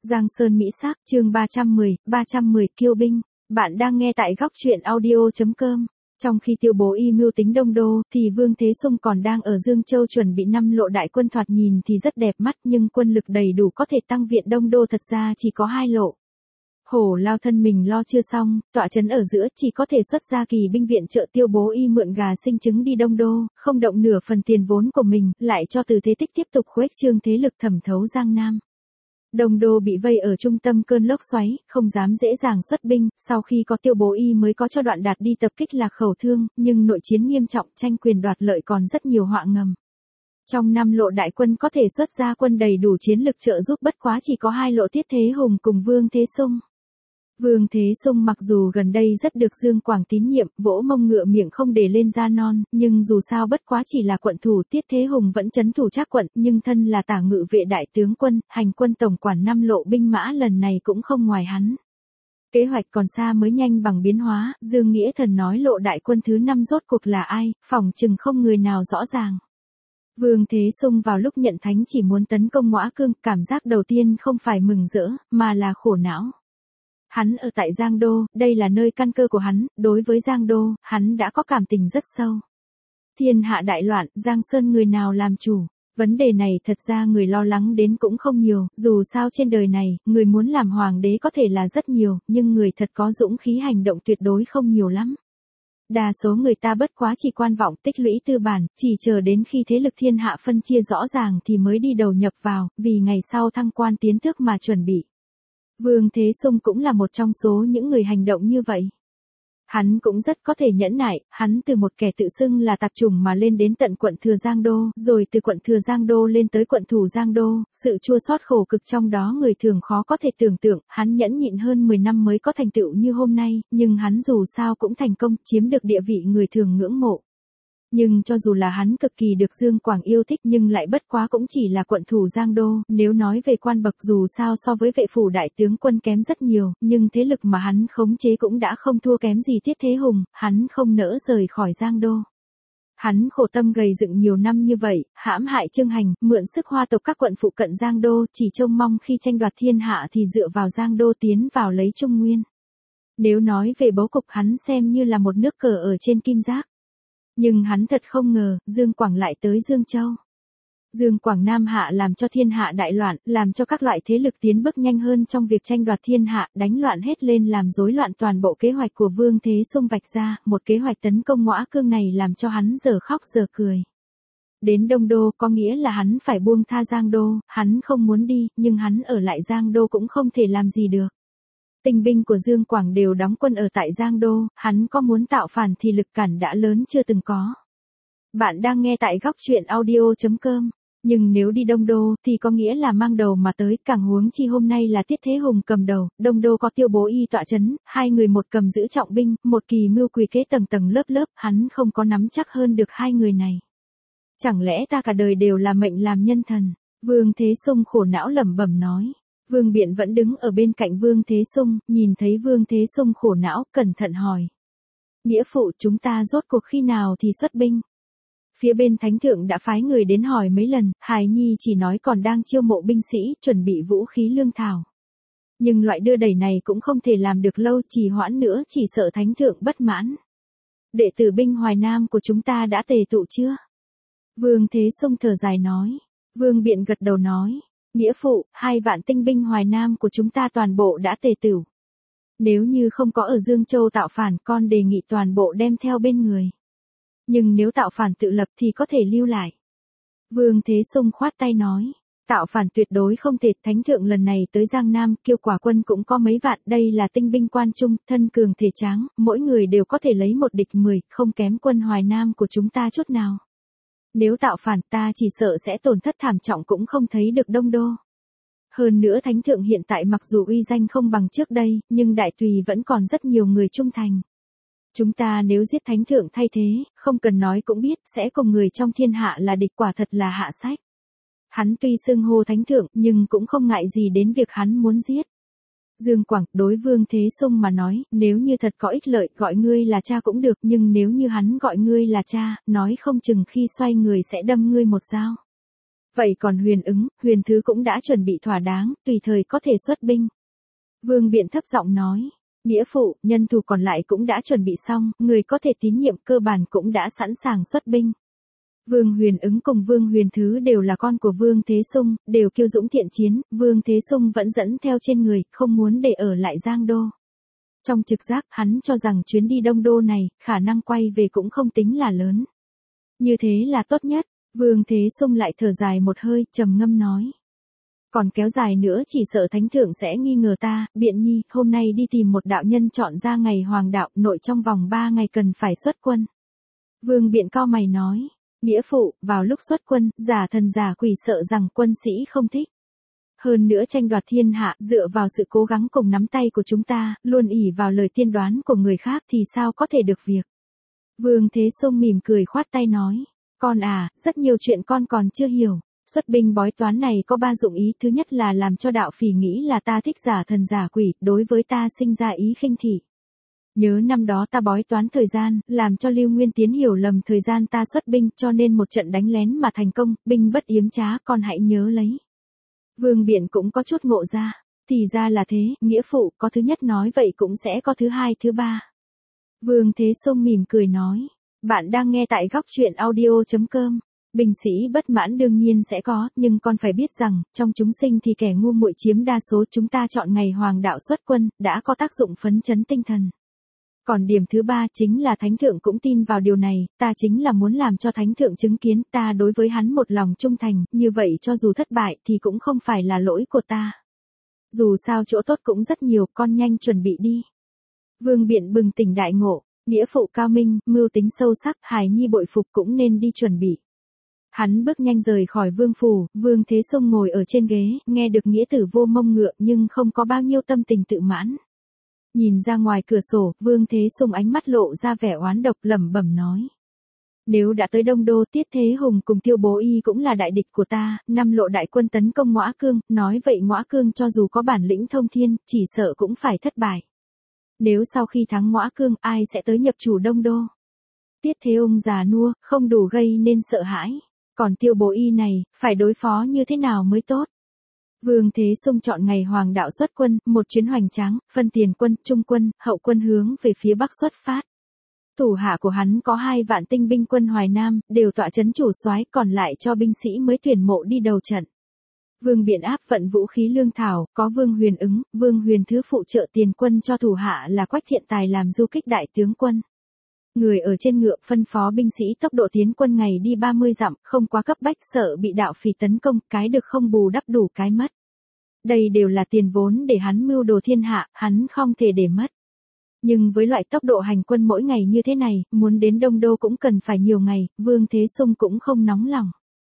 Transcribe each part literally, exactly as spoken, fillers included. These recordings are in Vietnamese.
Giang Sơn Mỹ Sắc, chương ba trăm mười, ba trăm mười Kiêu binh. Bạn đang nghe tại góc truyện audio chấm com. Trong khi Tiêu Bố Y mưu tính Đông Đô, thì Vương Thế Sung còn đang ở Dương Châu chuẩn bị năm lộ đại quân, thoạt nhìn thì rất đẹp mắt, nhưng quân lực đầy đủ có thể tăng viện Đông Đô thật ra chỉ có hai lộ. Hổ Lao thân mình lo chưa xong, tọa trấn ở giữa, chỉ có thể xuất ra kỳ binh viện trợ Tiêu Bố Y mượn gà sinh trứng đi Đông Đô, không động nửa phần tiền vốn của mình, lại cho Từ Thế Tích tiếp tục khuếch trương thế lực thẩm thấu Giang Nam. Đông Đô bị vây ở trung tâm cơn lốc xoáy, không dám dễ dàng xuất binh, sau khi có Tiêu Bố Y mới có cho Đoạn Đạt đi tập kích Lạc Khẩu Thương, nhưng nội chiến nghiêm trọng, tranh quyền đoạt lợi còn rất nhiều họa ngầm. Trong năm lộ đại quân có thể xuất ra quân đầy đủ chiến lực trợ giúp, bất quá chỉ có hai lộ Tiết Thế Hùng cùng Vương Thế Sung. Vương Thế Sung mặc dù gần đây rất được Dương Quảng tín nhiệm, vỗ mông ngựa miệng không để lên da non, nhưng dù sao bất quá chỉ là quận thủ, Tiết Thế Hùng vẫn trấn thủ Trác quận, nhưng thân là tả ngự vệ đại tướng quân, hành quân tổng quản năm lộ binh mã lần này cũng không ngoài hắn. Kế hoạch còn xa mới nhanh bằng biến hóa, Dương Nghĩa Thần nói lộ đại quân thứ năm rốt cuộc là ai, phỏng chừng không người nào rõ ràng. Vương Thế Sung vào lúc nhận thánh chỉ muốn tấn công Ngõa Cương, cảm giác đầu tiên không phải mừng rỡ, mà là khổ não. Hắn ở tại Giang Đô, đây là nơi căn cơ của hắn, đối với Giang Đô, hắn đã có cảm tình rất sâu. Thiên hạ đại loạn, Giang Sơn người nào làm chủ? Vấn đề này thật ra người lo lắng đến cũng không nhiều, dù sao trên đời này, người muốn làm hoàng đế có thể là rất nhiều, nhưng người thật có dũng khí hành động tuyệt đối không nhiều lắm. Đa số người ta bất quá chỉ quan vọng tích lũy tư bản, chỉ chờ đến khi thế lực thiên hạ phân chia rõ ràng thì mới đi đầu nhập vào, vì ngày sau thăng quan tiến tước mà chuẩn bị. Vương Thế Sung cũng là một trong số những người hành động như vậy. Hắn cũng rất có thể nhẫn nại, hắn từ một kẻ tự xưng là tạp chủng mà lên đến tận quận Thừa Giang Đô, rồi từ quận Thừa Giang Đô lên tới quận thủ Giang Đô, sự chua xót khổ cực trong đó người thường khó có thể tưởng tượng, hắn nhẫn nhịn hơn mười năm mới có thành tựu như hôm nay, nhưng hắn dù sao cũng thành công, chiếm được địa vị người thường ngưỡng mộ. Nhưng cho dù là hắn cực kỳ được Dương Quảng yêu thích nhưng lại bất quá cũng chỉ là quận thủ Giang Đô, nếu nói về quan bậc dù sao so với vệ phủ đại tướng quân kém rất nhiều, nhưng thế lực mà hắn khống chế cũng đã không thua kém gì Tiết Thế Hùng, hắn không nỡ rời khỏi Giang Đô. Hắn khổ tâm gầy dựng nhiều năm như vậy, hãm hại Trương Hành, mượn sức hoa tộc các quận phụ cận Giang Đô, chỉ trông mong khi tranh đoạt thiên hạ thì dựa vào Giang Đô tiến vào lấy Trung Nguyên. Nếu nói về bố cục hắn xem như là một nước cờ ở trên kim giác. Nhưng hắn thật không ngờ, Dương Quảng lại tới Dương Châu. Dương Quảng Nam hạ làm cho thiên hạ đại loạn, làm cho các loại thế lực tiến bước nhanh hơn trong việc tranh đoạt thiên hạ, đánh loạn hết lên làm rối loạn toàn bộ kế hoạch của Vương Thế Sung vạch ra, một kế hoạch tấn công Ngõa Cương này làm cho hắn giờ khóc giờ cười. Đến Đông Đô có nghĩa là hắn phải buông tha Giang Đô, hắn không muốn đi, nhưng hắn ở lại Giang Đô cũng không thể làm gì được. Tinh binh của Dương Quảng đều đóng quân ở tại Giang Đô, hắn có muốn tạo phản thì lực cản đã lớn chưa từng có. Bạn đang nghe tại góc truyện audio chấm com, nhưng nếu đi Đông Đô thì có nghĩa là mang đầu mà tới, càng huống chi hôm nay là Tiết Thế Hùng cầm đầu, Đông Đô có Tiêu Bố Y tọa trấn, hai người một cầm giữ trọng binh, một kỳ mưu quỷ kế tầng tầng lớp lớp, hắn không có nắm chắc hơn được hai người này. Chẳng lẽ ta cả đời đều là mệnh làm nhân thần? Vương Thế Sung khổ não lẩm bẩm nói. Vương Biện vẫn đứng ở bên cạnh Vương Thế Sung, nhìn thấy Vương Thế Sung khổ não, cẩn thận hỏi. Nghĩa phụ, chúng ta rốt cuộc khi nào thì xuất binh? Phía bên Thánh Thượng đã phái người đến hỏi mấy lần, Hài Nhi chỉ nói còn đang chiêu mộ binh sĩ, chuẩn bị vũ khí lương thảo. Nhưng loại đưa đẩy này cũng không thể làm được lâu, trì hoãn nữa chỉ sợ Thánh Thượng bất mãn. Đệ tử binh Hoài Nam của chúng ta đã tề tụ chưa? Vương Thế Sung thở dài nói. Vương Biện gật đầu nói. Nghĩa phụ, hai vạn tinh binh Hoài Nam của chúng ta toàn bộ đã tề tửu. Nếu như không có ở Dương Châu tạo phản, con đề nghị toàn bộ đem theo bên người. Nhưng nếu tạo phản tự lập thì có thể lưu lại. Vương Thế Sung khoát tay nói. Tạo phản tuyệt đối không thể, Thánh Thượng lần này tới Giang Nam, Kiêu Quả quân cũng có mấy vạn, đây là tinh binh quan trung, thân cường thể tráng, mỗi người đều có thể lấy một địch mười, không kém quân Hoài Nam của chúng ta chút nào. Nếu tạo phản ta chỉ sợ sẽ tổn thất thảm trọng cũng không thấy được Đông Đô. Hơn nữa Thánh Thượng hiện tại mặc dù uy danh không bằng trước đây, nhưng đại tùy vẫn còn rất nhiều người trung thành. Chúng ta nếu giết Thánh Thượng thay thế, không cần nói cũng biết, sẽ cùng người trong thiên hạ là địch, quả thật là hạ sách. Hắn tuy xưng hô Thánh Thượng, nhưng cũng không ngại gì đến việc hắn muốn giết. Dương Quảng, đối Vương Thế Sung mà nói, nếu như thật có ích lợi, gọi ngươi là cha cũng được, nhưng nếu như hắn gọi ngươi là cha, nói không chừng khi xoay người sẽ đâm ngươi một dao. Vậy còn Huyền ứng, Huyền Thứ cũng đã chuẩn bị thỏa đáng, tùy thời có thể xuất binh. Vương Biện thấp giọng nói. Nghĩa phụ, nhân thủ còn lại cũng đã chuẩn bị xong, người có thể tín nhiệm cơ bản cũng đã sẵn sàng xuất binh. Vương Huyền ứng cùng Vương Huyền Thứ đều là con của Vương Thế Sung, đều kiêu dũng thiện chiến, Vương Thế Sung vẫn dẫn theo trên người, không muốn để ở lại Giang Đô. Trong trực giác, hắn cho rằng chuyến đi Đông Đô này, khả năng quay về cũng không tính là lớn. Như thế là tốt nhất, Vương Thế Sung lại thở dài một hơi, trầm ngâm nói. Còn kéo dài nữa chỉ sợ thánh thượng sẽ nghi ngờ ta, Biện Nhi, hôm nay đi tìm một đạo nhân chọn ra ngày hoàng đạo, nội trong vòng ba ngày cần phải xuất quân. Vương Biện cau mày nói. Nghĩa phụ, vào lúc xuất quân, giả thần giả quỷ sợ rằng quân sĩ không thích. Hơn nữa tranh đoạt thiên hạ, dựa vào sự cố gắng cùng nắm tay của chúng ta, luôn ỷ vào lời tiên đoán của người khác thì sao có thể được việc. Vương Thế Sung mỉm cười khoát tay nói. Con à, rất nhiều chuyện con còn chưa hiểu. Xuất binh bói toán này có ba dụng ý, thứ nhất là làm cho đạo phỉ nghĩ là ta thích giả thần giả quỷ, đối với ta sinh ra ý khinh thị. Nhớ năm đó ta bói toán thời gian, làm cho Lưu Nguyên Tiến hiểu lầm thời gian ta xuất binh, cho nên một trận đánh lén mà thành công, binh bất yếm trá, con hãy nhớ lấy. Vương Biện cũng có chút ngộ ra, thì ra là thế, nghĩa phụ, có thứ nhất nói vậy cũng sẽ có thứ hai thứ ba. Vương Thế Sung mỉm cười nói, bạn đang nghe tại góc truyện audio chấm com. Binh sĩ bất mãn đương nhiên sẽ có, nhưng con phải biết rằng, trong chúng sinh thì kẻ ngu muội chiếm đa số, chúng ta chọn ngày hoàng đạo xuất quân, đã có tác dụng phấn chấn tinh thần. Còn điểm thứ ba chính là thánh thượng cũng tin vào điều này, ta chính là muốn làm cho thánh thượng chứng kiến ta đối với hắn một lòng trung thành, như vậy cho dù thất bại thì cũng không phải là lỗi của ta. Dù sao chỗ tốt cũng rất nhiều, con nhanh chuẩn bị đi. Vương Biện bừng tỉnh đại ngộ, nghĩa phụ cao minh, mưu tính sâu sắc, hài nhi bội phục cũng nên đi chuẩn bị. Hắn bước nhanh rời khỏi vương phủ, Vương Thế Sung ngồi ở trên ghế, nghe được nghĩa tử vô mông ngựa nhưng không có bao nhiêu tâm tình tự mãn. Nhìn ra ngoài cửa sổ, Vương Thế Sung ánh mắt lộ ra vẻ oán độc, lẩm bẩm nói. Nếu đã tới Đông Đô, Tiết Thế Hùng cùng Tiêu Bố Y cũng là đại địch của ta, năm lộ đại quân tấn công Ngõa Cương, nói vậy Ngõa Cương cho dù có bản lĩnh thông thiên, chỉ sợ cũng phải thất bại. Nếu sau khi thắng Ngõa Cương, ai sẽ tới nhập chủ Đông Đô? Tiết Thế Hùng già nua, không đủ gây nên sợ hãi. Còn Tiêu Bố Y này, phải đối phó như thế nào mới tốt? Vương Thế Sung chọn ngày hoàng đạo xuất quân, một chuyến hoành tráng, phân tiền quân, trung quân, hậu quân hướng về phía bắc xuất phát. Thủ hạ của hắn có hai vạn tinh binh quân Hoài Nam, đều tọa trấn chủ soái, còn lại cho binh sĩ mới tuyển mộ đi đầu trận. Vương Biện áp vận vũ khí lương thảo, có Vương Huyền ứng, Vương Huyền Thứ phụ trợ tiền quân cho thủ hạ là Quách Thiện Tài làm du kích đại tướng quân. Người ở trên ngựa phân phó binh sĩ tốc độ tiến quân ngày đi ba mươi dặm, không quá cấp bách sợ bị đạo phỉ tấn công, cái được không bù đắp đủ cái mất. Đây đều là tiền vốn để hắn mưu đồ thiên hạ, hắn không thể để mất. Nhưng với loại tốc độ hành quân mỗi ngày như thế này, muốn đến Đông Đô cũng cần phải nhiều ngày, Vương Thế Sung cũng không nóng lòng.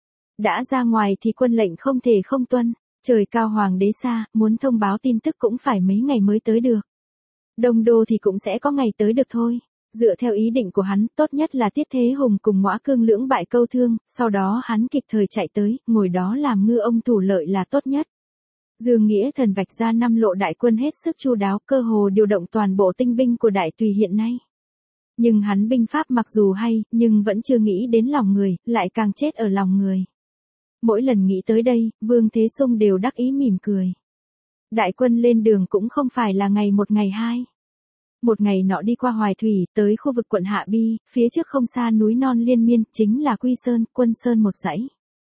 Đã ra ngoài thì quân lệnh không thể không tuân, trời cao hoàng đế xa, muốn thông báo tin tức cũng phải mấy ngày mới tới được. Đông Đô thì cũng sẽ có ngày tới được thôi. Dựa theo ý định của hắn, tốt nhất là Tiết Thế Hùng cùng Ngõa Cương lưỡng bại câu thương, sau đó hắn kịp thời chạy tới, ngồi đó làm ngư ông thủ lợi là tốt nhất. Dương Nghĩa Thần vạch ra năm lộ đại quân hết sức chu đáo, cơ hồ điều động toàn bộ tinh binh của Đại Tùy hiện nay. Nhưng hắn binh pháp mặc dù hay, nhưng vẫn chưa nghĩ đến lòng người, lại càng chết ở lòng người. Mỗi lần nghĩ tới đây, Vương Thế Sung đều đắc ý mỉm cười. Đại quân lên đường cũng không phải là ngày một ngày hai. Một ngày nọ đi qua Hoài Thủy, tới khu vực quận Hạ Bi, phía trước không xa núi non liên miên, chính là Quy Sơn, Quân Sơn một dãy.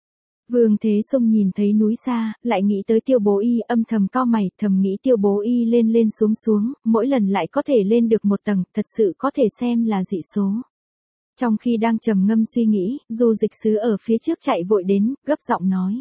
Vương Thế Sung nhìn thấy núi xa, lại nghĩ tới Tiêu Bố Y, âm thầm cau mày, thầm nghĩ Tiêu Bố Y lên lên xuống xuống, mỗi lần lại có thể lên được một tầng, thật sự có thể xem là dị số. Trong khi đang trầm ngâm suy nghĩ, Du Dịch Sứ ở phía trước chạy vội đến, gấp giọng nói.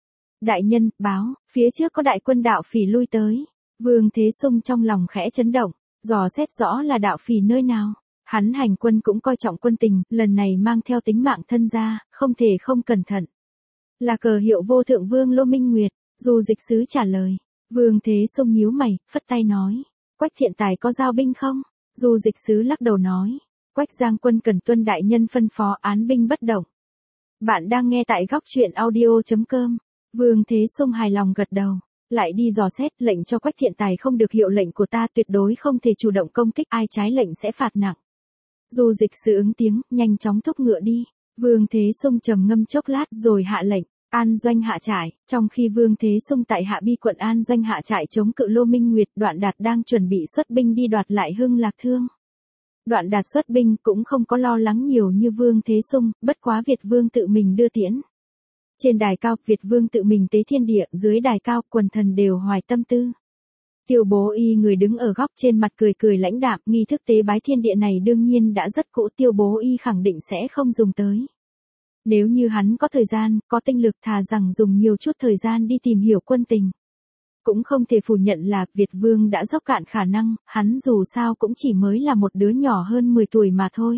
Đại nhân, báo, phía trước có đại quân đạo phỉ lui tới. Vương Thế Sung trong lòng khẽ chấn động, dò xét rõ là đạo phỉ nơi nào. Hắn hành quân cũng coi trọng quân tình, lần này mang theo tính mạng thân ra, không thể không cẩn thận. Là cờ hiệu vô thượng vương Lô Minh Nguyệt, Du Dịch Sứ trả lời. Vương Thế Sung nhíu mày, phất tay nói. Quách Thiện Tài có giao binh không? Du Dịch Sứ lắc đầu nói. Quách Giang Quân cần tuân đại nhân phân phó, án binh bất động. Bạn đang nghe tại góc truyện audio chấm com. Vương Thế Sung hài lòng gật đầu. Lại đi dò xét, lệnh cho Quách Thiện Tài không được hiệu lệnh của ta, tuyệt đối không thể chủ động công kích, ai trái lệnh sẽ phạt nặng. Du Dịch Sứ ứng tiếng, nhanh chóng thúc ngựa đi. Vương Thế Sung trầm ngâm chốc lát rồi hạ lệnh. An Doanh hạ trại, trong khi Vương Thế Sung tại Hạ Bi quận An Doanh hạ trại chống cự Lô Minh Nguyệt, Đoạn Đạt đang chuẩn bị xuất binh đi đoạt lại Hưng Lạc Thương. Đoạn Đạt xuất binh cũng không có lo lắng nhiều như Vương Thế Sung, bất quá Việt Vương tự mình đưa tiễn. Trên đài cao, Việt Vương tự mình tế thiên địa, dưới đài cao, quần thần đều hoài tâm tư. Tiêu Bố Y người đứng ở góc trên mặt cười cười lãnh đạm, nghi thức tế bái thiên địa này đương nhiên đã rất cũ, Tiêu Bố Y khẳng định sẽ không dùng tới. Nếu như hắn có thời gian, có tinh lực, thà rằng dùng nhiều chút thời gian đi tìm hiểu quân tình. Cũng không thể phủ nhận là Việt Vương đã dốc cạn khả năng, hắn dù sao cũng chỉ mới là một đứa nhỏ hơn mười tuổi mà thôi.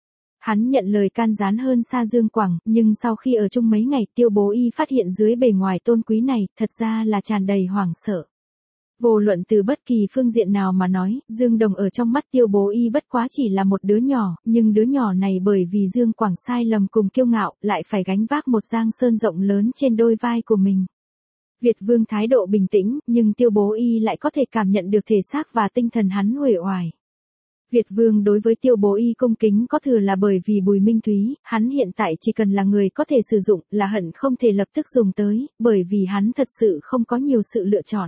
Hắn nhận lời can gián hơn xa Dương Quảng, nhưng sau khi ở chung mấy ngày, Tiêu Bố Y phát hiện dưới bề ngoài tôn quý này, thật ra là tràn đầy hoảng sợ. Vô luận từ bất kỳ phương diện nào mà nói, Dương Đồng ở trong mắt Tiêu Bố Y bất quá chỉ là một đứa nhỏ, nhưng đứa nhỏ này bởi vì Dương Quảng sai lầm cùng kiêu ngạo, lại phải gánh vác một giang sơn rộng lớn trên đôi vai của mình. Việt Vương thái độ bình tĩnh, nhưng Tiêu Bố Y lại có thể cảm nhận được thể xác và tinh thần hắn uể oải. Việt Vương đối với Tiêu Bố Y cung kính có thừa là bởi vì Bùi Minh Thúy, hắn hiện tại chỉ cần là người có thể sử dụng, là hận không thể lập tức dùng tới, bởi vì hắn thật sự không có nhiều sự lựa chọn.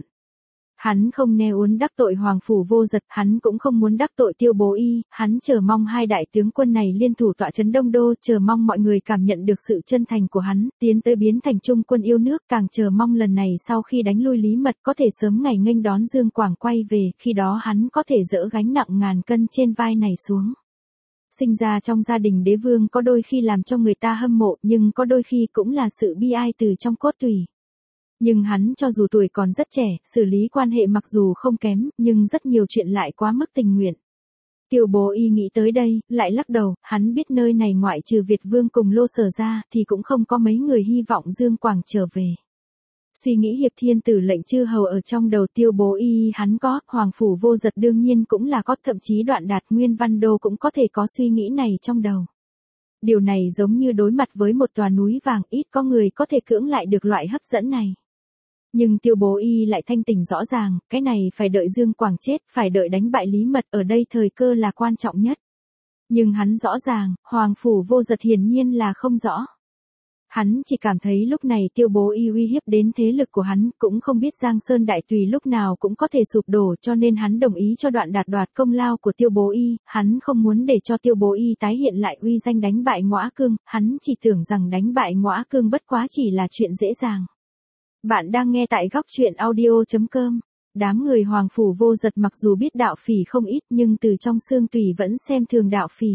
Hắn không neo uốn đắc tội Hoàng Phủ Vô Dật, hắn cũng không muốn đắc tội Tiêu Bố Y, hắn chờ mong hai đại tướng quân này liên thủ tọa trấn Đông Đô, chờ mong mọi người cảm nhận được sự chân thành của hắn, tiến tới biến thành trung quân yêu nước, càng chờ mong lần này sau khi đánh lui Lý Mật có thể sớm ngày nghênh đón Dương Quảng quay về, khi đó hắn có thể dỡ gánh nặng ngàn cân trên vai này xuống. Sinh ra trong gia đình đế vương có đôi khi làm cho người ta hâm mộ, nhưng có đôi khi cũng là sự bi ai từ trong cốt tủy. Nhưng hắn cho dù tuổi còn rất trẻ, xử lý quan hệ mặc dù không kém, nhưng rất nhiều chuyện lại quá mức tình nguyện. Tiêu Bố Y nghĩ tới đây, lại lắc đầu, hắn biết nơi này ngoại trừ Việt Vương cùng Lô Sở ra, thì cũng không có mấy người hy vọng Dương Quảng trở về. Suy nghĩ hiệp thiên tử lệnh chư hầu ở trong đầu Tiêu Bố Y hắn có, Hoàng Phủ Vô Dật đương nhiên cũng là có, thậm chí Đoạn Đạt Nguyên Văn Đô cũng có thể có suy nghĩ này trong đầu. Điều này giống như đối mặt với một tòa núi vàng, ít có người có thể cưỡng lại được loại hấp dẫn này. Nhưng Tiêu Bố Y lại thanh tỉnh rõ ràng, cái này phải đợi Dương Quảng chết, phải đợi đánh bại Lý Mật, ở đây thời cơ là quan trọng nhất. Nhưng hắn rõ ràng, Hoàng Phủ Vô Dật hiển nhiên là không rõ. Hắn chỉ cảm thấy lúc này Tiêu Bố Y uy hiếp đến thế lực của hắn, cũng không biết Giang Sơn Đại Tùy lúc nào cũng có thể sụp đổ, cho nên hắn đồng ý cho Đoạn Đạt đoạt công lao của Tiêu Bố Y, hắn không muốn để cho Tiêu Bố Y tái hiện lại uy danh đánh bại Ngõa Cương, hắn chỉ tưởng rằng đánh bại Ngõa Cương bất quá chỉ là chuyện dễ dàng. Bạn đang nghe tại góc truyện audio chấm com. Đám người Hoàng Phủ Vô Dật mặc dù biết đạo phỉ không ít nhưng từ trong xương tủy vẫn xem thường đạo phỉ.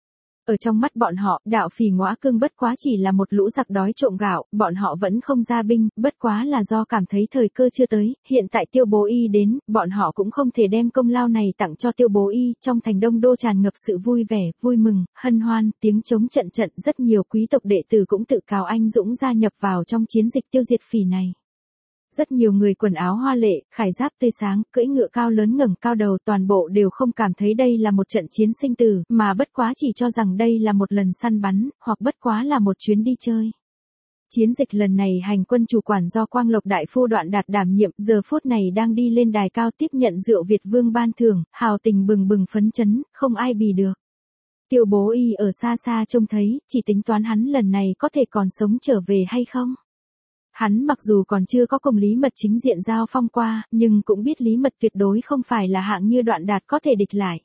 Ở trong mắt bọn họ, đạo phỉ Ngõa Cương bất quá chỉ là một lũ giặc đói trộm gạo, bọn họ vẫn không ra binh, bất quá là do cảm thấy thời cơ chưa tới, hiện tại Tiêu Bố Y đến, bọn họ cũng không thể đem công lao này tặng cho Tiêu Bố Y, trong thành Đông Đô tràn ngập sự vui vẻ, vui mừng, hân hoan, tiếng trống trận trận, rất nhiều quý tộc đệ tử cũng tự cáo anh dũng gia nhập vào trong chiến dịch tiêu diệt phỉ này. Rất nhiều người quần áo hoa lệ, khải giáp tươi sáng, cưỡi ngựa cao lớn ngẩng cao đầu, toàn bộ đều không cảm thấy đây là một trận chiến sinh tử, mà bất quá chỉ cho rằng đây là một lần săn bắn, hoặc bất quá là một chuyến đi chơi. Chiến dịch lần này hành quân chủ quản do Quang Lộc Đại Phu Đoạn Đạt đảm nhiệm, giờ phút này đang đi lên đài cao tiếp nhận rượu Việt Vương ban thưởng, hào tình bừng bừng phấn chấn, không ai bì được. Tiêu Bố Y ở xa xa trông thấy, chỉ tính toán hắn lần này có thể còn sống trở về hay không. Hắn mặc dù còn chưa có cùng Lý Mật chính diện giao phong qua, nhưng cũng biết Lý Mật tuyệt đối không phải là hạng như Đoạn Đạt có thể địch lại.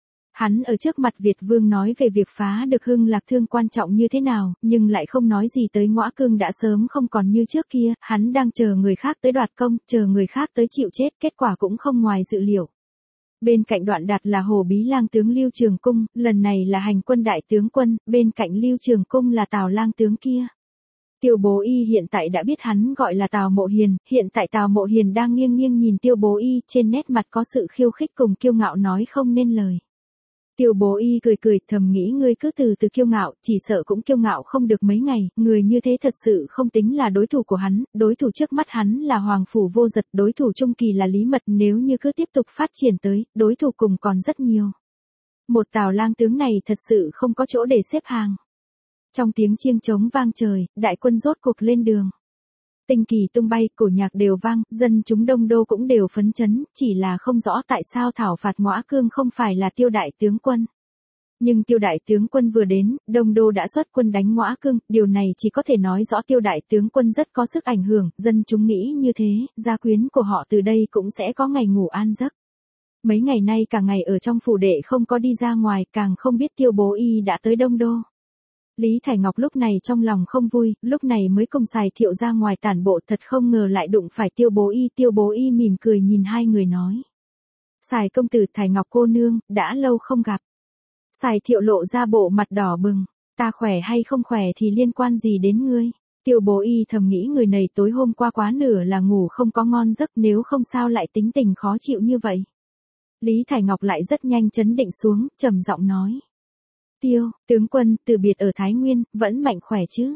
Hắn ở trước mặt Việt Vương nói về việc phá được Hưng Lạc Thương quan trọng như thế nào, nhưng lại không nói gì tới Ngõa Cương đã sớm không còn như trước kia, hắn đang chờ người khác tới đoạt công, chờ người khác tới chịu chết, kết quả cũng không ngoài dự liệu. Bên cạnh Đoạn Đạt là Hổ Bí Lang tướng Lưu Trường Cung, lần này là hành quân đại tướng quân, bên cạnh Lưu Trường Cung là Tào Lang tướng kia. Tiêu Bố Y hiện tại đã biết hắn gọi là Tào Mộ Hiền, hiện tại Tào Mộ Hiền đang nghiêng nghiêng nhìn Tiêu Bố Y, trên nét mặt có sự khiêu khích cùng kiêu ngạo nói không nên lời. Tiêu Bố Y cười cười, thầm nghĩ ngươi cứ từ từ kiêu ngạo, chỉ sợ cũng kiêu ngạo không được mấy ngày, người như thế thật sự không tính là đối thủ của hắn, đối thủ trước mắt hắn là Hoàng Phủ Vô Dật, đối thủ trung kỳ là Lý Mật, nếu như cứ tiếp tục phát triển tới, đối thủ cùng còn rất nhiều. Một Tào Lang tướng này thật sự không có chỗ để xếp hàng. Trong tiếng chiêng trống vang trời, đại quân rốt cuộc lên đường. Tinh kỳ tung bay, cổ nhạc đều vang, dân chúng Đông Đô cũng đều phấn chấn, chỉ là không rõ tại sao thảo phạt Ngõa Cương không phải là Tiêu đại tướng quân. Nhưng Tiêu đại tướng quân vừa đến, Đông Đô đã xuất quân đánh Ngõa Cương, điều này chỉ có thể nói rõ Tiêu đại tướng quân rất có sức ảnh hưởng, dân chúng nghĩ như thế, gia quyến của họ từ đây cũng sẽ có ngày ngủ an giấc. Mấy ngày nay cả ngày ở trong phủ đệ không có đi ra ngoài, càng không biết Tiêu Bố Y đã tới Đông Đô. Lý Thải Ngọc lúc này trong lòng không vui, lúc này mới cùng Sài Thiệu ra ngoài tản bộ, thật không ngờ lại đụng phải Tiêu Bố Y. Tiêu Bố Y mỉm cười nhìn hai người nói. Sài công tử, Thải Ngọc cô nương, đã lâu không gặp. Sài Thiệu lộ ra bộ mặt đỏ bừng, ta khỏe hay không khỏe thì liên quan gì đến ngươi. Tiêu Bố Y thầm nghĩ người này tối hôm qua quá nửa là ngủ không có ngon giấc, nếu không sao lại tính tình khó chịu như vậy. Lý Thải Ngọc lại rất nhanh chấn định xuống, trầm giọng nói. Tiêu, tướng quân, từ biệt ở Thái Nguyên, vẫn mạnh khỏe chứ?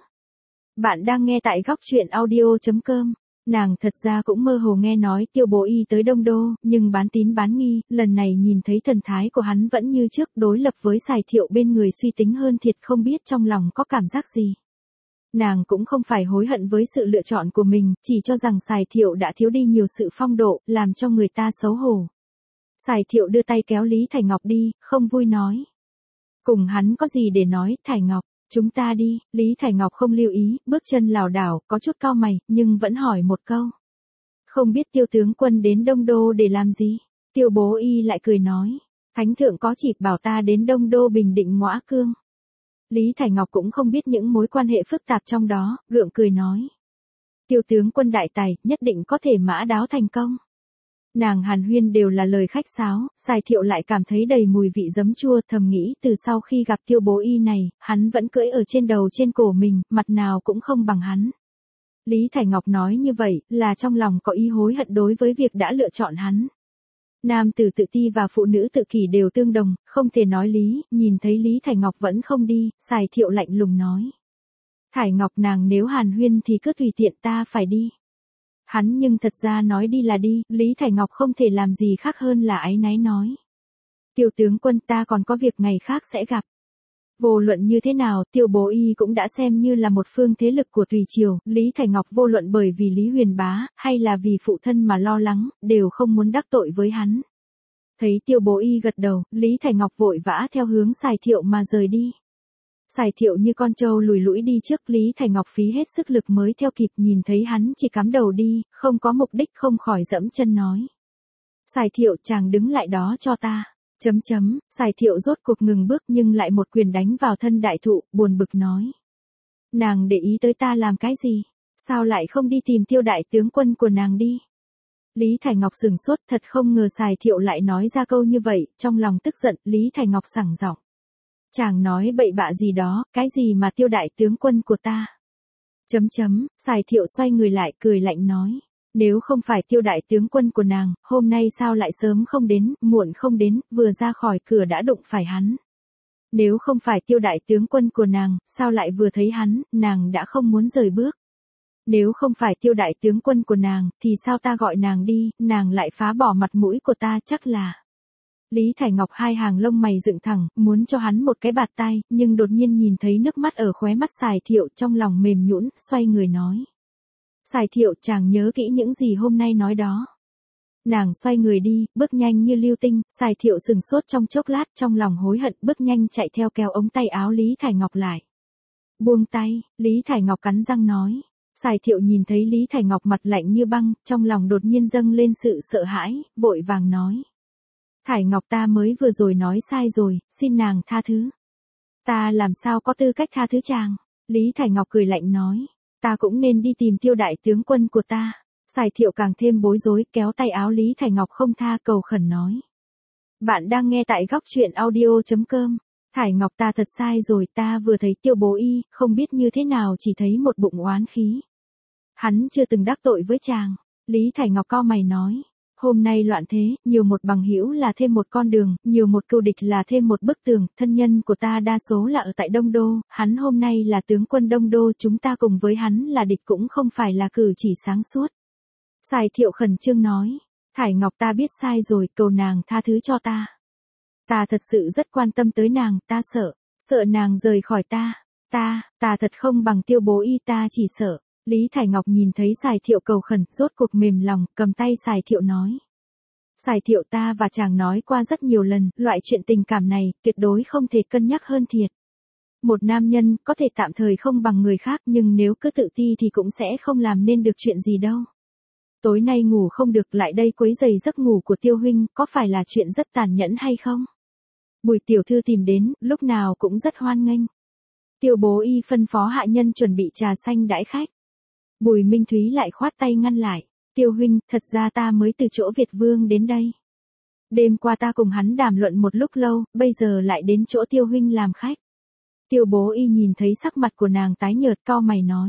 Bạn đang nghe tại góc truyện audio chấm com. Nàng thật ra cũng mơ hồ nghe nói Tiêu Bố Y tới Đông Đô, nhưng bán tín bán nghi, lần này nhìn thấy thần thái của hắn vẫn như trước, đối lập với Sài Thiệu bên người suy tính hơn thiệt, không biết trong lòng có cảm giác gì. Nàng cũng không phải hối hận với sự lựa chọn của mình, chỉ cho rằng Sài Thiệu đã thiếu đi nhiều sự phong độ, làm cho người ta xấu hổ. Sài Thiệu đưa tay kéo Lý Thải Ngọc đi, không vui nói. Cùng hắn có gì để nói, Thải Ngọc, chúng ta đi. Lý Thải Ngọc không lưu ý, bước chân lảo đảo, có chút cau mày, nhưng vẫn hỏi một câu. Không biết Tiêu tướng quân đến Đông Đô để làm gì? Tiêu Bố Y lại cười nói. Thánh thượng có chỉ bảo ta đến Đông Đô bình định Ngõa Cương. Lý Thải Ngọc cũng không biết những mối quan hệ phức tạp trong đó, gượng cười nói. Tiêu tướng quân đại tài, nhất định có thể mã đáo thành công. Nàng hàn huyên đều là lời khách sáo, Sài Thiệu lại cảm thấy đầy mùi vị giấm chua, thầm nghĩ từ sau khi gặp Tiêu Bố Y này, hắn vẫn cưỡi ở trên đầu trên cổ mình, mặt nào cũng không bằng hắn. Lý Thải Ngọc nói như vậy, là trong lòng có ý hối hận đối với việc đã lựa chọn hắn. Nam tử tự ti và phụ nữ tự kỷ đều tương đồng, không thể nói lý, nhìn thấy Lý Thải Ngọc vẫn không đi, Sài Thiệu lạnh lùng nói. Thải Ngọc nàng nếu hàn huyên thì cứ tùy tiện, ta phải đi. Hắn nhưng thật ra nói đi là đi, Lý Thải Ngọc không thể làm gì khác hơn là áy náy nói. Tiêu tướng quân, ta còn có việc ngày khác sẽ gặp. Vô luận như thế nào, Tiêu Bố Y cũng đã xem như là một phương thế lực của Tùy Triều, Lý Thải Ngọc vô luận bởi vì Lý Huyền Bá, hay là vì phụ thân mà lo lắng, đều không muốn đắc tội với hắn. Thấy Tiêu Bố Y gật đầu, Lý Thải Ngọc vội vã theo hướng Sài Thiệu mà rời đi. Sài Thiệu như con trâu lùi lũi đi trước, Lý Thải Ngọc phí hết sức lực mới theo kịp, nhìn thấy hắn chỉ cắm đầu đi, không có mục đích, không khỏi dẫm chân nói. Sài Thiệu, chàng đứng lại đó cho ta. Chấm chấm, Sài Thiệu rốt cuộc ngừng bước nhưng lại một quyền đánh vào thân đại thụ, buồn bực nói. Nàng để ý tới ta làm cái gì? Sao lại không đi tìm Tiêu đại tướng quân của nàng đi? Lý Thải Ngọc sừng sốt, thật không ngờ Sài Thiệu lại nói ra câu như vậy, trong lòng tức giận, Lý Thải Ngọc sảng giọng. Chàng nói bậy bạ gì đó, cái gì mà Tiêu đại tướng quân của ta? Chấm chấm, Sài Thiệu xoay người lại, cười lạnh nói. Nếu không phải Tiêu đại tướng quân của nàng, hôm nay sao lại sớm không đến, muộn không đến, vừa ra khỏi cửa đã đụng phải hắn. Nếu không phải Tiêu đại tướng quân của nàng, sao lại vừa thấy hắn, nàng đã không muốn rời bước. Nếu không phải Tiêu đại tướng quân của nàng, thì sao ta gọi nàng đi, nàng lại phá bỏ mặt mũi của ta, chắc là. Lý Thải Ngọc hai hàng lông mày dựng thẳng, muốn cho hắn một cái bạt tai, nhưng đột nhiên nhìn thấy nước mắt ở khóe mắt Sài Thiệu, trong lòng mềm nhũn, xoay người nói. Sài Thiệu, chàng nhớ kỹ những gì hôm nay nói đó. Nàng xoay người đi, bước nhanh như lưu tinh, Sài Thiệu sừng sốt trong chốc lát, trong lòng hối hận, bước nhanh chạy theo kéo ống tay áo Lý Thải Ngọc lại. Buông tay, Lý Thải Ngọc cắn răng nói. Sài Thiệu nhìn thấy Lý Thải Ngọc mặt lạnh như băng, trong lòng đột nhiên dâng lên sự sợ hãi, vội vàng nói. Thải Ngọc, ta mới vừa rồi nói sai rồi, xin nàng tha thứ. Ta làm sao có tư cách tha thứ chàng? Lý Thải Ngọc cười lạnh nói. Ta cũng nên đi tìm Tiêu đại tướng quân của ta. Sài Thiệu càng thêm bối rối, kéo tay áo Lý Thải Ngọc không tha, cầu khẩn nói. Bạn đang nghe tại góc truyện audio chấm com. Thải Ngọc, ta thật sai rồi, ta vừa thấy Tiêu Bố Y, không biết như thế nào chỉ thấy một bụng oán khí. Hắn chưa từng đắc tội với chàng. Lý Thải Ngọc cau mày nói. Hôm nay loạn thế, nhiều một bằng hữu là thêm một con đường, nhiều một cừu địch là thêm một bức tường, thân nhân của ta đa số là ở tại Đông Đô, hắn hôm nay là tướng quân Đông Đô, chúng ta cùng với hắn là địch cũng không phải là cử chỉ sáng suốt. Sài Thiệu khẩn trương nói, Thải Ngọc, ta biết sai rồi, cầu nàng tha thứ cho ta. Ta thật sự rất quan tâm tới nàng, ta sợ, sợ nàng rời khỏi ta, ta, ta thật không bằng Tiêu Bố Y, ta chỉ sợ. Lý Thải Ngọc nhìn thấy Sài Thiệu cầu khẩn, rốt cuộc mềm lòng, cầm tay Sài Thiệu nói. Sài Thiệu ta và chàng nói qua rất nhiều lần, loại chuyện tình cảm này, tuyệt đối không thể cân nhắc hơn thiệt. Một nam nhân, có thể tạm thời không bằng người khác nhưng nếu cứ tự ti thì cũng sẽ không làm nên được chuyện gì đâu. Tối nay ngủ không được lại đây quấy rầy giấc ngủ của Tiêu huynh, có phải là chuyện rất tàn nhẫn hay không? Bùi tiểu thư tìm đến, lúc nào cũng rất hoan nghênh. Tiêu bố y phân phó hạ nhân chuẩn bị trà xanh đãi khách. Bùi Minh Thúy lại khoát tay ngăn lại. Tiêu huynh, thật ra ta mới từ chỗ Việt Vương đến đây. Đêm qua ta cùng hắn đàm luận một lúc lâu, bây giờ lại đến chỗ Tiêu huynh làm khách. Tiêu bố y nhìn thấy sắc mặt của nàng tái nhợt, cau mày nói.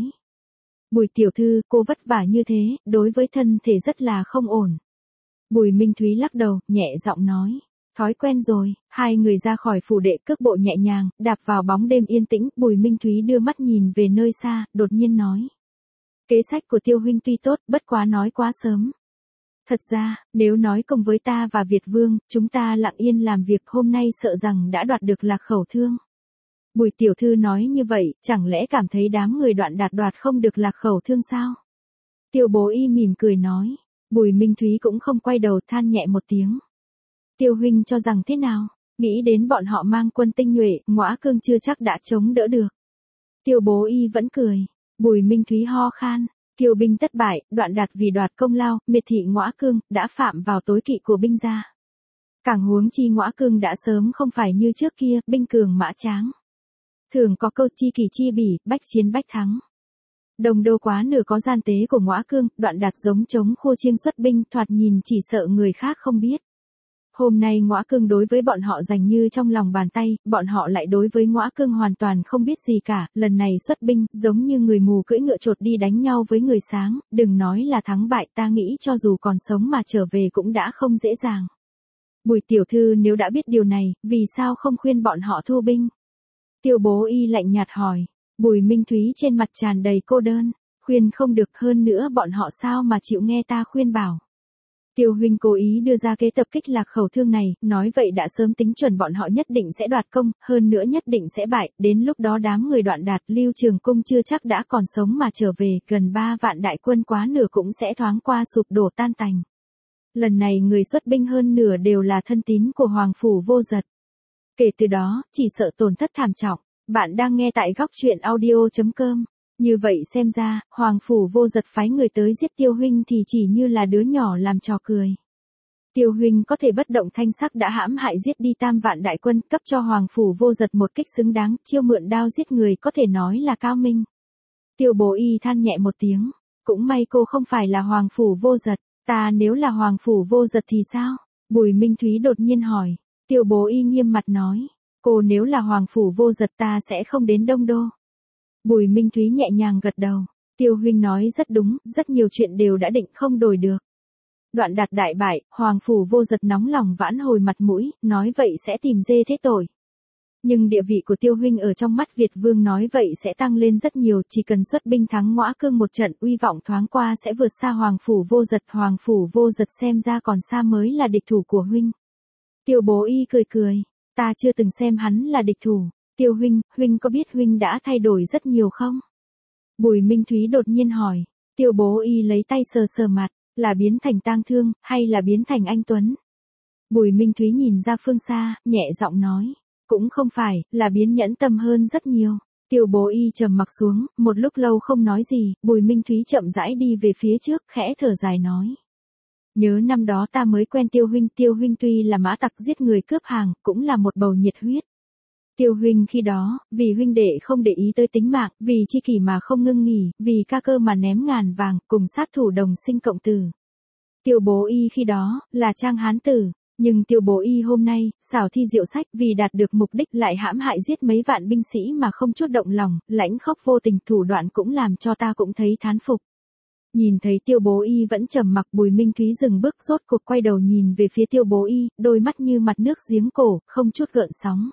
Bùi tiểu thư, cô vất vả như thế, đối với thân thể rất là không ổn. Bùi Minh Thúy lắc đầu, nhẹ giọng nói. Thói quen rồi. Hai người ra khỏi phủ đệ, cước bộ nhẹ nhàng, đạp vào bóng đêm yên tĩnh. Bùi Minh Thúy đưa mắt nhìn về nơi xa, đột nhiên nói. Kế sách của Tiêu huynh tuy tốt, bất quá nói quá sớm. Thật ra, nếu nói cùng với ta và Việt Vương, chúng ta lặng yên làm việc hôm nay sợ rằng đã đoạt được Lạc Khẩu Thương. Bùi tiểu thư nói như vậy, chẳng lẽ cảm thấy đám người Đoạn Đạt đoạt không được Lạc Khẩu Thương sao? Tiêu bố y mỉm cười nói. Bùi Minh Thúy cũng không quay đầu, than nhẹ một tiếng. Tiêu huynh cho rằng thế nào? Nghĩ đến bọn họ mang quân tinh nhuệ, Ngõa Cương chưa chắc đã chống đỡ được. Tiêu bố y vẫn cười. Bùi Minh Thúy ho khan. Kiêu binh thất bại, Đoạn Đạt vì đoạt công lao, miệt thị Ngõa Cương, đã phạm vào tối kỵ của binh gia. Càng huống chi Ngõa Cương đã sớm không phải như trước kia, binh cường mã tráng. Thường có câu chi kỳ chi bỉ, bách chiến bách thắng. Đồng đô quá nửa có gian tế của Ngõa Cương, Đoạn Đạt giống chống khua chiêng xuất binh, thoạt nhìn chỉ sợ người khác không biết. Hôm nay Ngõa Cương đối với bọn họ dành như trong lòng bàn tay, bọn họ lại đối với Ngõa Cương hoàn toàn không biết gì cả, lần này xuất binh, giống như người mù cưỡi ngựa chột đi đánh nhau với người sáng, đừng nói là thắng bại, ta nghĩ cho dù còn sống mà trở về cũng đã không dễ dàng. Bùi tiểu thư nếu đã biết điều này, vì sao không khuyên bọn họ thu binh? Tiêu bố y lạnh nhạt hỏi. Bùi Minh Thúy trên mặt tràn đầy cô đơn, khuyên không được, hơn nữa bọn họ sao mà chịu nghe ta khuyên bảo. Tiêu huynh cố ý đưa ra kế tập kích Lạc Khẩu Thương này, nói vậy đã sớm tính chuẩn bọn họ nhất định sẽ đoạt công, hơn nữa nhất định sẽ bại, đến lúc đó đám người Đoạn Đạt, Lưu Trường Cung chưa chắc đã còn sống mà trở về, gần ba vạn đại quân quá nửa cũng sẽ thoáng qua sụp đổ tan tành. Lần này người xuất binh hơn nửa đều là thân tín của Hoàng Phủ Vô Dật. Kể từ đó, chỉ sợ tổn thất thảm trọng. Bạn đang nghe tại góc truyện audio chấm com. Như vậy xem ra, Hoàng Phủ Vô Dật phái người tới giết Tiêu huynh thì chỉ như là đứa nhỏ làm trò cười. Tiêu huynh có thể bất động thanh sắc đã hãm hại giết đi tam vạn đại quân, cấp cho Hoàng Phủ Vô Dật một kích xứng đáng, chiêu mượn đao giết người có thể nói là cao minh. Tiêu bố y than nhẹ một tiếng. Cũng may cô không phải là Hoàng Phủ Vô Dật, ta nếu là Hoàng Phủ Vô Dật thì sao? Bùi Minh Thúy đột nhiên hỏi. Tiêu bố y nghiêm mặt nói. Cô nếu là Hoàng Phủ Vô Dật ta sẽ không đến Đông Đô. Bùi Minh Thúy nhẹ nhàng gật đầu. Tiêu huynh nói rất đúng, rất nhiều chuyện đều đã định không đổi được. Đoạn Đạt đại bại, Hoàng Phủ Vô Dật nóng lòng vãn hồi mặt mũi, nói vậy sẽ tìm dê thế tội. Nhưng địa vị của Tiêu huynh ở trong mắt Việt Vương nói vậy sẽ tăng lên rất nhiều, chỉ cần xuất binh thắng Ngõa Cương một trận, uy vọng thoáng qua sẽ vượt xa Hoàng Phủ Vô Dật. Hoàng Phủ Vô Dật xem ra còn xa mới là địch thủ của huynh. Tiêu bố y cười cười. Ta chưa từng xem hắn là địch thủ. Tiêu huynh, huynh có biết huynh đã thay đổi rất nhiều không? Bùi Minh Thúy đột nhiên hỏi. Tiêu bố y lấy tay sờ sờ mặt, là biến thành tang thương, hay là biến thành anh Tuấn? Bùi Minh Thúy nhìn ra phương xa, nhẹ giọng nói. Cũng không phải, là biến nhẫn tâm hơn rất nhiều. Tiêu bố y trầm mặc xuống, một lúc lâu không nói gì, Bùi Minh Thúy chậm rãi đi về phía trước, khẽ thở dài nói. Nhớ năm đó ta mới quen Tiêu huynh, Tiêu huynh tuy là mã tặc giết người cướp hàng, cũng là một bầu nhiệt huyết. Tiêu huynh khi đó, vì huynh đệ không để ý tới tính mạng, vì chi kỷ mà không ngưng nghỉ, vì ca cơ mà ném ngàn vàng, cùng sát thủ đồng sinh cộng tử. Tiêu bố y khi đó, là trang hán tử, nhưng tiêu bố y hôm nay, xảo thi diệu sách, vì đạt được mục đích lại hãm hại giết mấy vạn binh sĩ mà không chút động lòng, lãnh khốc vô tình, thủ đoạn cũng làm cho ta cũng thấy thán phục. Nhìn thấy tiêu bố y vẫn trầm mặc, Bùi Minh Thúy dừng bước, rốt cuộc quay đầu nhìn về phía tiêu bố y, đôi mắt như mặt nước giếng cổ, không chút gợn sóng.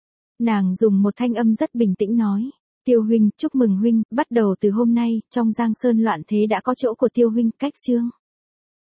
Nàng dùng một thanh âm rất bình tĩnh nói. Tiêu huynh, chúc mừng huynh, bắt đầu từ hôm nay, trong Giang Sơn loạn thế đã có chỗ của Tiêu huynh, cách chương.